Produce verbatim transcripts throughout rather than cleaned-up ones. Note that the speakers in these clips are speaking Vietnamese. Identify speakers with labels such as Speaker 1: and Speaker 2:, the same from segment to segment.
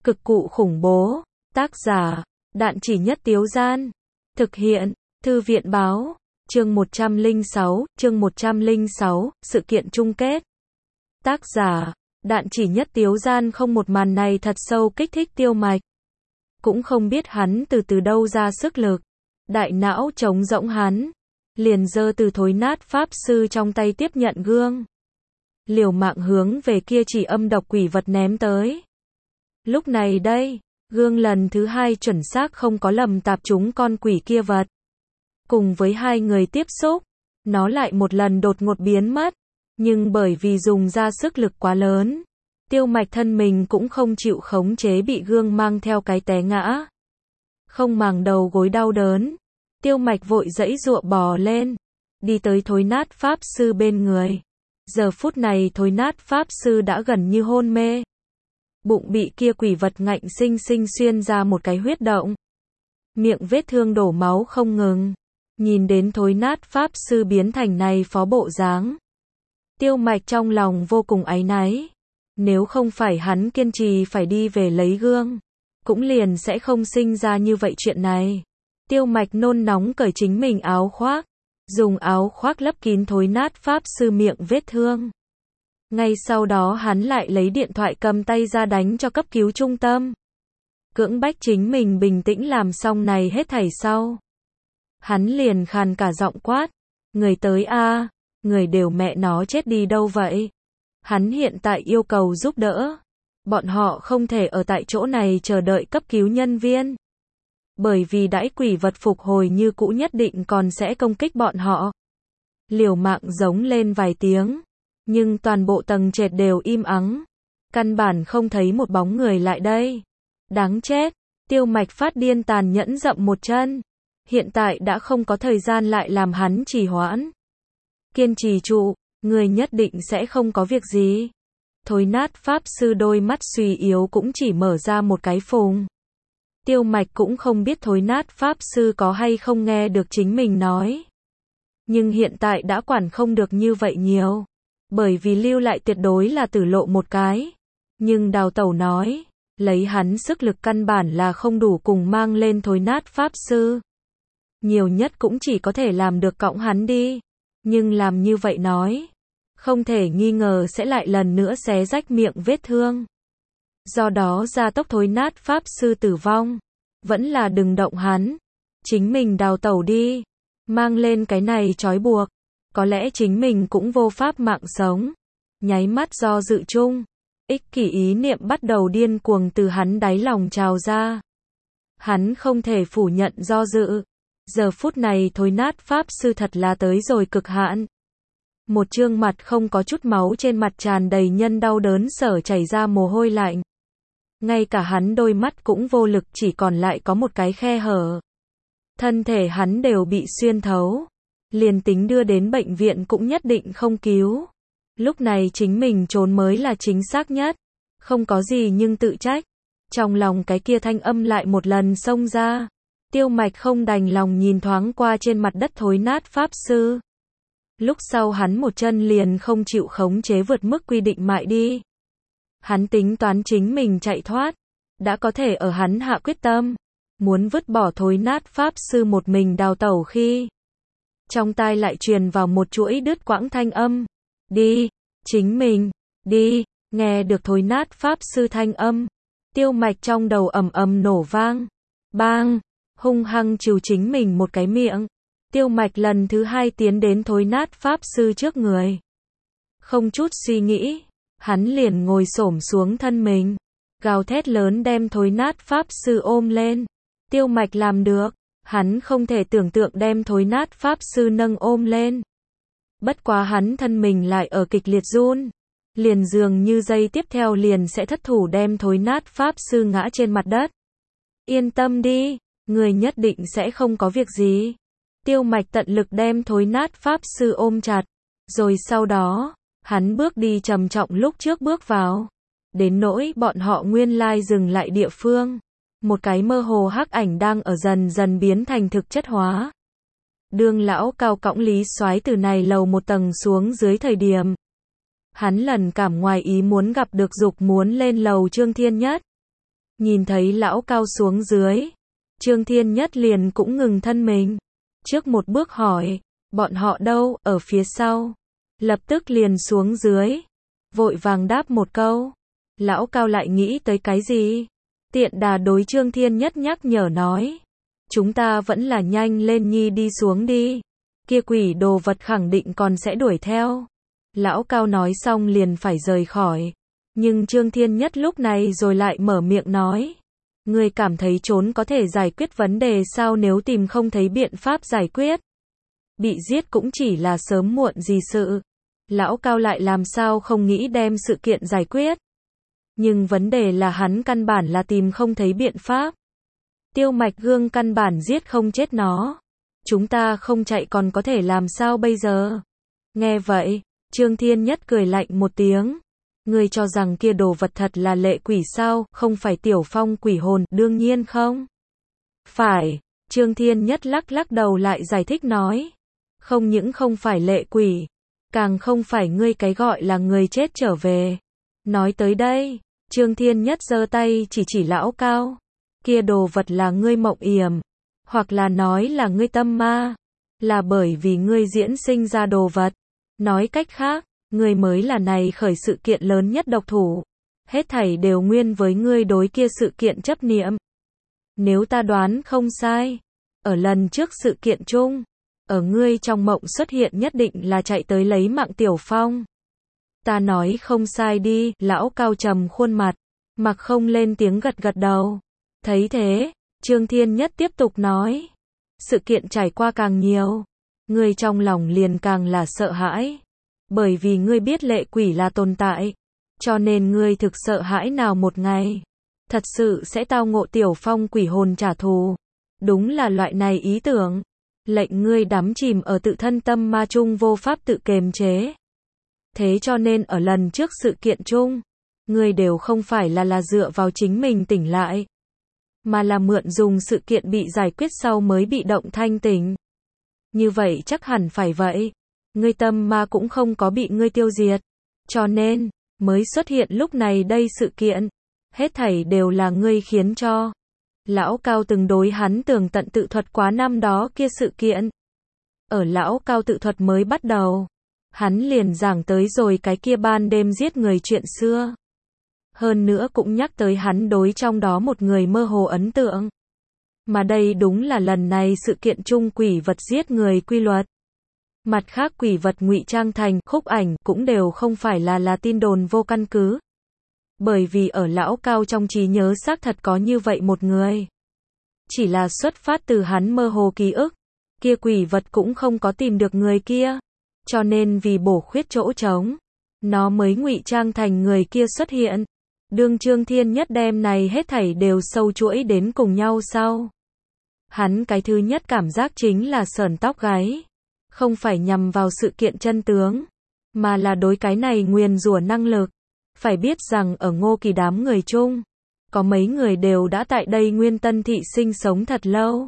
Speaker 1: Cực cụ khủng bố. Tác giả, Đạn Chỉ Nhất Tiếu Gian. Thực hiện, Thư viện Báo. Chương một trăm lẻ sáu, chương một trăm lẻ sáu, sự kiện chung kết. Tác giả, Đạn Chỉ Nhất Tiếu Gian. Không, một màn này thật sâu kích thích Tiêu Mạch. Cũng không biết hắn từ từ đâu ra sức lực. Đại não trống rỗng hắn. Liền giơ từ thối nát pháp sư trong tay tiếp nhận gương. Liều mạng hướng về kia chỉ âm độc quỷ vật ném tới. Lúc này đây, gương lần thứ hai chuẩn xác không có lầm tạp trúng con quỷ kia vật. Cùng với hai người tiếp xúc, nó lại một lần đột ngột biến mất. Nhưng bởi vì dùng ra sức lực quá lớn, Tiêu Mạch thân mình cũng không chịu khống chế, bị gương mang theo cái té ngã. Không màng đầu gối đau đớn, Tiêu Mạch vội giãy giụa bò lên, đi tới thối nát pháp sư bên người. Giờ phút này thối nát pháp sư đã gần như hôn mê. Bụng bị kia quỷ vật ngạnh sinh sinh xuyên ra một cái huyết động. Miệng vết thương đổ máu không ngừng. Nhìn đến thối nát pháp sư biến thành này phó bộ dáng, Tiêu Mạch trong lòng vô cùng áy náy. Nếu không phải hắn kiên trì phải đi về lấy gương, cũng liền sẽ không sinh ra như vậy chuyện này. Tiêu Mạch nôn nóng cởi chính mình áo khoác, dùng áo khoác lấp kín thối nát pháp sư miệng vết thương. Ngay sau đó hắn lại lấy điện thoại cầm tay ra đánh cho cấp cứu trung tâm. Cưỡng bách chính mình bình tĩnh làm xong này hết thảy sau. Hắn liền khàn cả giọng quát. Người tới a, người đều mẹ nó chết đi đâu vậy? Hắn hiện tại yêu cầu giúp đỡ. Bọn họ không thể ở tại chỗ này chờ đợi cấp cứu nhân viên. Bởi vì đãi quỷ vật phục hồi như cũ nhất định còn sẽ công kích bọn họ. Liều mạng giống lên vài tiếng. Nhưng toàn bộ tầng trệt đều im ắng. Căn bản không thấy một bóng người lại đây. Đáng chết. Tiêu Mạch phát điên tàn nhẫn dậm một chân. Hiện tại đã không có thời gian lại làm hắn trì hoãn. Kiên trì trụ, người nhất định sẽ không có việc gì. Thối nát pháp sư đôi mắt suy yếu cũng chỉ mở ra một cái phùng. Tiêu Mạch cũng không biết thối nát pháp sư có hay không nghe được chính mình nói. Nhưng hiện tại đã quản không được như vậy nhiều. Bởi vì lưu lại tuyệt đối là tử lộ một cái. Nhưng đào tẩu nói, lấy hắn sức lực căn bản là không đủ cùng mang lên thối nát pháp sư. Nhiều nhất cũng chỉ có thể làm được cõng hắn đi. Nhưng làm như vậy nói, không thể nghi ngờ sẽ lại lần nữa xé rách miệng vết thương. Do đó gia tốc thối nát pháp sư tử vong. Vẫn là đừng động hắn. Chính mình đào tẩu đi. Mang lên cái này trói buộc. Có lẽ chính mình cũng vô pháp mạng sống. Nháy mắt do dự chung. Ích kỷ ý niệm bắt đầu điên cuồng từ hắn đáy lòng trào ra. Hắn không thể phủ nhận do dự. Giờ phút này thối nát pháp sư thật là tới rồi cực hạn. Một trương mặt không có chút máu, trên mặt tràn đầy nhân đau đớn sở chảy ra mồ hôi lạnh. Ngay cả hắn đôi mắt cũng vô lực, chỉ còn lại có một cái khe hở. Thân thể hắn đều bị xuyên thấu. Liền tính đưa đến bệnh viện cũng nhất định không cứu. Lúc này chính mình trốn mới là chính xác nhất. Không có gì nhưng tự trách. Trong lòng cái kia thanh âm lại một lần xông ra. Tiêu Mạch không đành lòng nhìn thoáng qua trên mặt đất thối nát pháp sư. Lúc sau hắn một chân liền không chịu khống chế vượt mức quy định mại đi. Hắn tính toán chính mình chạy thoát. Đã có thể ở hắn hạ quyết tâm. Muốn vứt bỏ thối nát pháp sư một mình đào tẩu khi. Trong tai lại truyền vào một chuỗi đứt quãng thanh âm. Đi, chính mình, đi, nghe được thối nát pháp sư thanh âm. Tiêu Mạch trong đầu ầm ầm nổ vang. Bang, hung hăng trừ chính mình một cái miệng. Tiêu Mạch lần thứ hai tiến đến thối nát pháp sư trước người. Không chút suy nghĩ, hắn liền ngồi xổm xuống thân mình. Gào thét lớn đem thối nát pháp sư ôm lên. Tiêu Mạch làm được. Hắn không thể tưởng tượng đem thối nát pháp sư nâng ôm lên. Bất quá hắn thân mình lại ở kịch liệt run. Liền dường như giây tiếp theo liền sẽ thất thủ đem thối nát pháp sư ngã trên mặt đất. Yên tâm đi, người nhất định sẽ không có việc gì. Tiêu Mạch tận lực đem thối nát pháp sư ôm chặt. Rồi sau đó, hắn bước đi trầm trọng lúc trước bước vào. Đến nỗi bọn họ nguyên lai dừng lại địa phương. Một cái mơ hồ hắc ảnh đang ở dần dần biến thành thực chất hóa. Đương lão cao cõng Lý Soái từ này lầu một tầng xuống dưới thời điểm. Hắn lần cảm ngoài ý muốn gặp được dục muốn lên lầu Trương Thiên Nhất. Nhìn thấy lão cao xuống dưới, Trương Thiên Nhất liền cũng ngừng thân mình. Trước một bước hỏi, bọn họ đâu, ở phía sau. Lập tức liền xuống dưới. Vội vàng đáp một câu. Lão cao lại nghĩ tới cái gì? Tiện đà đối Trương Thiên Nhất nhắc nhở nói. Chúng ta vẫn là nhanh lên nhi đi xuống đi. Kia quỷ đồ vật khẳng định còn sẽ đuổi theo. Lão cao nói xong liền phải rời khỏi. Nhưng Trương Thiên Nhất lúc này rồi lại mở miệng nói. Ngươi cảm thấy trốn có thể giải quyết vấn đề sao nếu tìm không thấy biện pháp giải quyết? Bị giết cũng chỉ là sớm muộn gì sự. Lão cao lại làm sao không nghĩ đem sự kiện giải quyết. Nhưng vấn đề là hắn căn bản là tìm không thấy biện pháp. Tiêu Mạch Gương căn bản giết không chết nó. Chúng ta không chạy còn có thể làm sao bây giờ? Nghe vậy, Trương Thiên Nhất cười lạnh một tiếng. Ngươi cho rằng kia đồ vật thật là lệ quỷ sao, không phải Tiểu Phong quỷ hồn, đương nhiên không. Phải, Trương Thiên Nhất lắc lắc đầu lại giải thích nói. Không những không phải lệ quỷ, càng không phải ngươi cái gọi là người chết trở về. Nói tới đây, Trương Thiên Nhất giơ tay chỉ chỉ lão cao. Kia đồ vật là ngươi mộng yểm, hoặc là nói là ngươi tâm ma, là bởi vì ngươi diễn sinh ra đồ vật. Nói cách khác, ngươi mới là này khởi sự kiện lớn nhất độc thủ. Hết thảy đều nguyên với ngươi đối kia sự kiện chấp niệm. Nếu ta đoán không sai, ở lần trước sự kiện chung, ở ngươi trong mộng xuất hiện nhất định là chạy tới lấy mạng Tiểu Phong. Ta nói không sai đi, lão cao trầm khuôn mặt, mặc không lên tiếng gật gật đầu. Thấy thế, Trương Thiên Nhất tiếp tục nói. Sự kiện trải qua càng nhiều, ngươi trong lòng liền càng là sợ hãi. Bởi vì ngươi biết lệ quỷ là tồn tại, cho nên ngươi thực sợ hãi nào một ngày thật sự sẽ tao ngộ Tiểu Phong quỷ hồn trả thù. Đúng là loại này ý tưởng, lệnh ngươi đắm chìm ở tự thân tâm ma chung vô pháp tự kiềm chế. Thế cho nên ở lần trước sự kiện chung, ngươi đều không phải là là dựa vào chính mình tỉnh lại, mà là mượn dùng sự kiện bị giải quyết sau mới bị động thanh tỉnh. Như vậy chắc hẳn phải vậy. Ngươi tâm ma cũng không có bị ngươi tiêu diệt, cho nên mới xuất hiện lúc này đây sự kiện. Hết thảy đều là ngươi khiến cho. Lão cao từng đối hắn tường tận tự thuật quá năm đó kia sự kiện. Ở lão cao tự thuật mới bắt đầu, hắn liền giảng tới rồi cái kia ban đêm giết người chuyện xưa. Hơn nữa cũng nhắc tới hắn đối trong đó một người mơ hồ ấn tượng. Mà đây đúng là lần này sự kiện chung quỷ vật giết người quy luật. Mặt khác quỷ vật ngụy trang thành khúc ảnh cũng đều không phải là là tin đồn vô căn cứ. Bởi vì ở lão cao trong trí nhớ xác thật có như vậy một người. Chỉ là xuất phát từ hắn mơ hồ ký ức, kia quỷ vật cũng không có tìm được người kia. Cho nên vì bổ khuyết chỗ trống, nó mới ngụy trang thành người kia xuất hiện. Đương Trương Thiên Nhất đem này hết thảy đều sâu chuỗi đến cùng nhau sau. Hắn cái thứ nhất cảm giác chính là sởn tóc gáy. Không phải nhằm vào sự kiện chân tướng, mà là đối cái này nguyền rủa năng lực. Phải biết rằng ở Ngô Kỳ đám người chung, có mấy người đều đã tại đây Nguyên Tân Thị sinh sống thật lâu.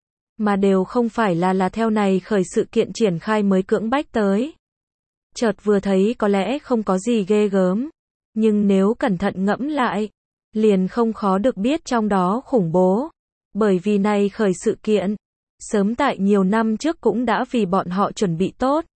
Speaker 1: Mà đều không phải là là theo này khởi sự kiện triển khai mới cưỡng bách tới. Chợt vừa thấy có lẽ không có gì ghê gớm, nhưng nếu cẩn thận ngẫm lại, liền không khó được biết trong đó khủng bố. Bởi vì này khởi sự kiện, sớm tại nhiều năm trước cũng đã vì bọn họ chuẩn bị tốt.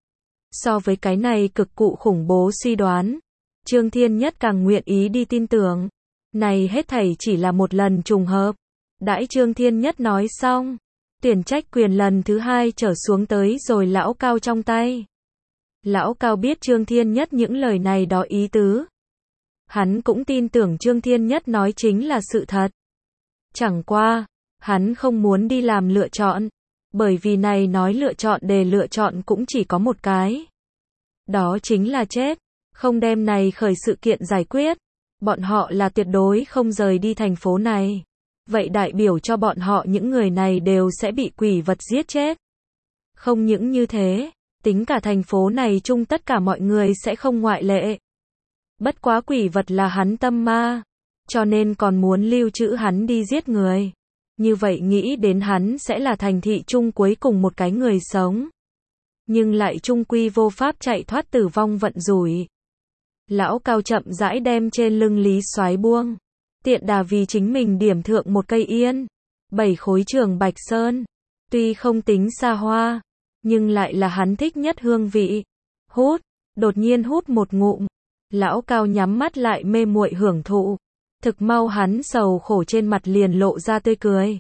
Speaker 1: So với cái này cực cụ khủng bố suy đoán, Trương Thiên Nhất càng nguyện ý đi tin tưởng. Này hết thảy chỉ là một lần trùng hợp. Đãi Trương Thiên Nhất nói xong, tuyển trách quyền lần thứ hai trở xuống tới rồi lão cao trong tay. Lão cao biết Trương Thiên Nhất những lời này đó ý tứ. Hắn cũng tin tưởng Trương Thiên Nhất nói chính là sự thật. Chẳng qua, hắn không muốn đi làm lựa chọn, bởi vì này nói lựa chọn để lựa chọn cũng chỉ có một cái. Đó chính là chết, không đem này khởi sự kiện giải quyết. Bọn họ là tuyệt đối không rời đi thành phố này. Vậy đại biểu cho bọn họ những người này đều sẽ bị quỷ vật giết chết. Không những như thế, tính cả thành phố này chung tất cả mọi người sẽ không ngoại lệ. Bất quá quỷ vật là hắn tâm ma, cho nên còn muốn lưu trữ hắn đi giết người. Như vậy nghĩ đến hắn sẽ là thành thị chung cuối cùng một cái người sống. Nhưng lại chung quy vô pháp chạy thoát tử vong vận rủi. Lão cao chậm rãi đem trên lưng Lý Soái buông. Tiện đà vì chính mình điểm thượng một cây yên, bảy khối trường Bạch Sơn. Tuy không tính xa hoa, nhưng lại là hắn thích nhất hương vị. Hút, đột nhiên hút một ngụm. Lão Cao nhắm mắt lại mê muội hưởng thụ. Thực mau hắn sầu khổ trên mặt liền lộ ra tươi cười.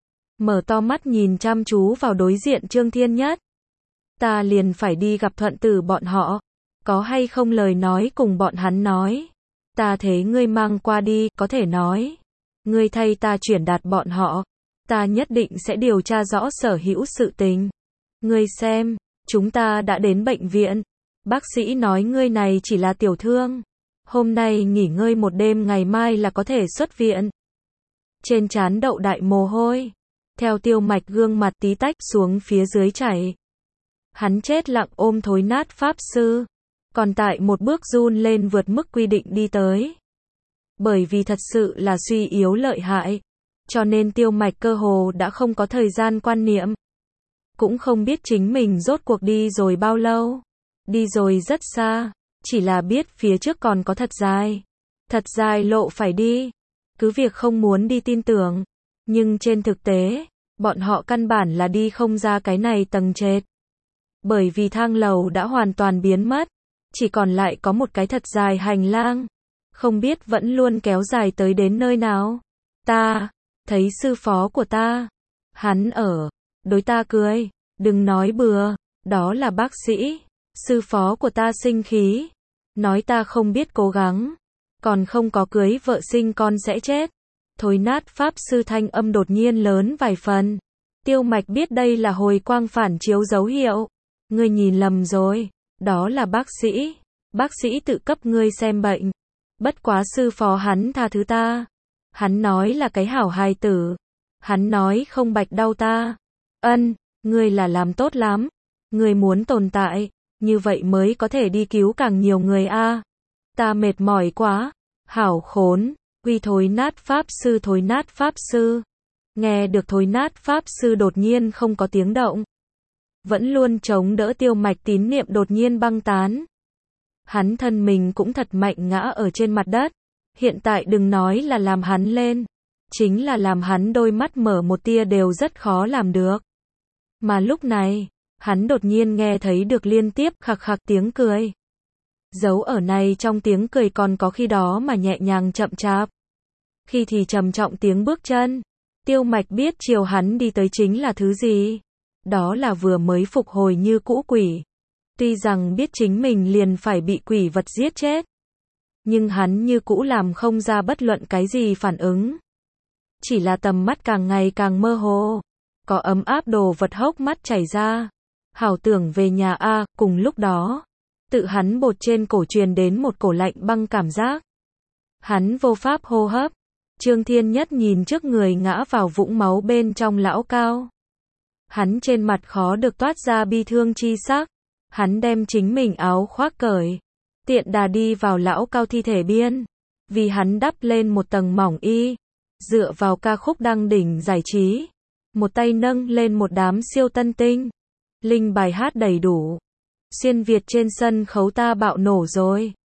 Speaker 1: Mở to mắt nhìn chăm chú vào đối diện Trương Thiên Nhất. Ta liền phải đi gặp Thuận Tử bọn họ. Có hay không lời nói cùng bọn hắn nói. Ta thế ngươi mang qua đi, có thể nói. Ngươi thay ta chuyển đạt bọn họ. Ta nhất định sẽ điều tra rõ sở hữu sự tình. Ngươi xem, chúng ta đã đến bệnh viện. Bác sĩ nói ngươi này chỉ là tiểu thương. Hôm nay nghỉ ngơi một đêm, ngày mai là có thể xuất viện. Trên trán đậu đại mồ hôi. Theo Tiêu Mạch gương mặt tí tách xuống phía dưới chảy. Hắn chết lặng ôm thối nát pháp sư. Còn tại một bước run lên vượt mức quy định đi tới. Bởi vì thật sự là suy yếu lợi hại. Cho nên Tiêu Mạch cơ hồ đã không có thời gian quan niệm. Cũng không biết chính mình rốt cuộc đi rồi bao lâu. Đi rồi rất xa. Chỉ là biết phía trước còn có thật dài. Thật dài lộ phải đi. Cứ việc không muốn đi tin tưởng. Nhưng trên thực tế, bọn họ căn bản là đi không ra cái này tầng trệt. Bởi vì thang lầu đã hoàn toàn biến mất. Chỉ còn lại có một cái thật dài hành lang. Không biết vẫn luôn kéo dài tới đến nơi nào. Ta, thấy sư phó của ta. Hắn ở, đối ta cười. Đừng nói bừa, đó là bác sĩ. Sư phó của ta sinh khí. Nói ta không biết cố gắng. Còn không có cưới vợ sinh con sẽ chết. Thối nát pháp sư thanh âm đột nhiên lớn vài phần. Tiêu Mạch biết đây là hồi quang phản chiếu dấu hiệu. Ngươi nhìn lầm rồi. Đó là bác sĩ. Bác sĩ tự cấp ngươi xem bệnh. Bất quá sư phó hắn tha thứ ta. Hắn nói là cái hảo hài tử. Hắn nói không bạch đau ta. Ân, ngươi là làm tốt lắm. Ngươi muốn tồn tại. Như vậy mới có thể đi cứu càng nhiều người a. À. Ta mệt mỏi quá. Hảo khốn. Quy thối nát pháp sư thối nát pháp sư. Nghe được thối nát pháp sư đột nhiên không có tiếng động. Vẫn luôn chống đỡ Tiêu Mạch tín niệm đột nhiên băng tán. Hắn thân mình cũng thật mạnh ngã ở trên mặt đất. Hiện tại đừng nói là làm hắn lên. Chính là làm hắn đôi mắt mở một tia đều rất khó làm được. Mà lúc này, hắn đột nhiên nghe thấy được liên tiếp khạc khạc tiếng cười. Dấu ở này trong tiếng cười còn có khi đó mà nhẹ nhàng chậm chạp. Khi thì trầm trọng tiếng bước chân. Tiêu Mạch biết chiều hắn đi tới chính là thứ gì. Đó là vừa mới phục hồi như cũ quỷ. Tuy rằng biết chính mình liền phải bị quỷ vật giết chết. Nhưng hắn như cũ làm không ra bất luận cái gì phản ứng. Chỉ là tầm mắt càng ngày càng mơ hồ. Có ấm áp đồ vật hốc mắt chảy ra. Hảo tưởng về nhà a. Cùng lúc đó, tự hắn bột trên cổ truyền đến một cổ lạnh băng cảm giác. Hắn vô pháp hô hấp. Trương Thiên Nhất nhìn trước người ngã vào vũng máu bên trong Lão Cao. Hắn trên mặt khó được toát ra bi thương chi sắc. Hắn đem chính mình áo khoác cởi. Tiện đà đi vào Lão Cao thi thể biên. Vì hắn đắp lên một tầng mỏng y. Dựa vào ca khúc đăng đỉnh giải trí. Một tay nâng lên một đám siêu tân tinh. Linh bài hát đầy đủ. Xuyên Việt trên sân khấu ta bạo nổ rồi.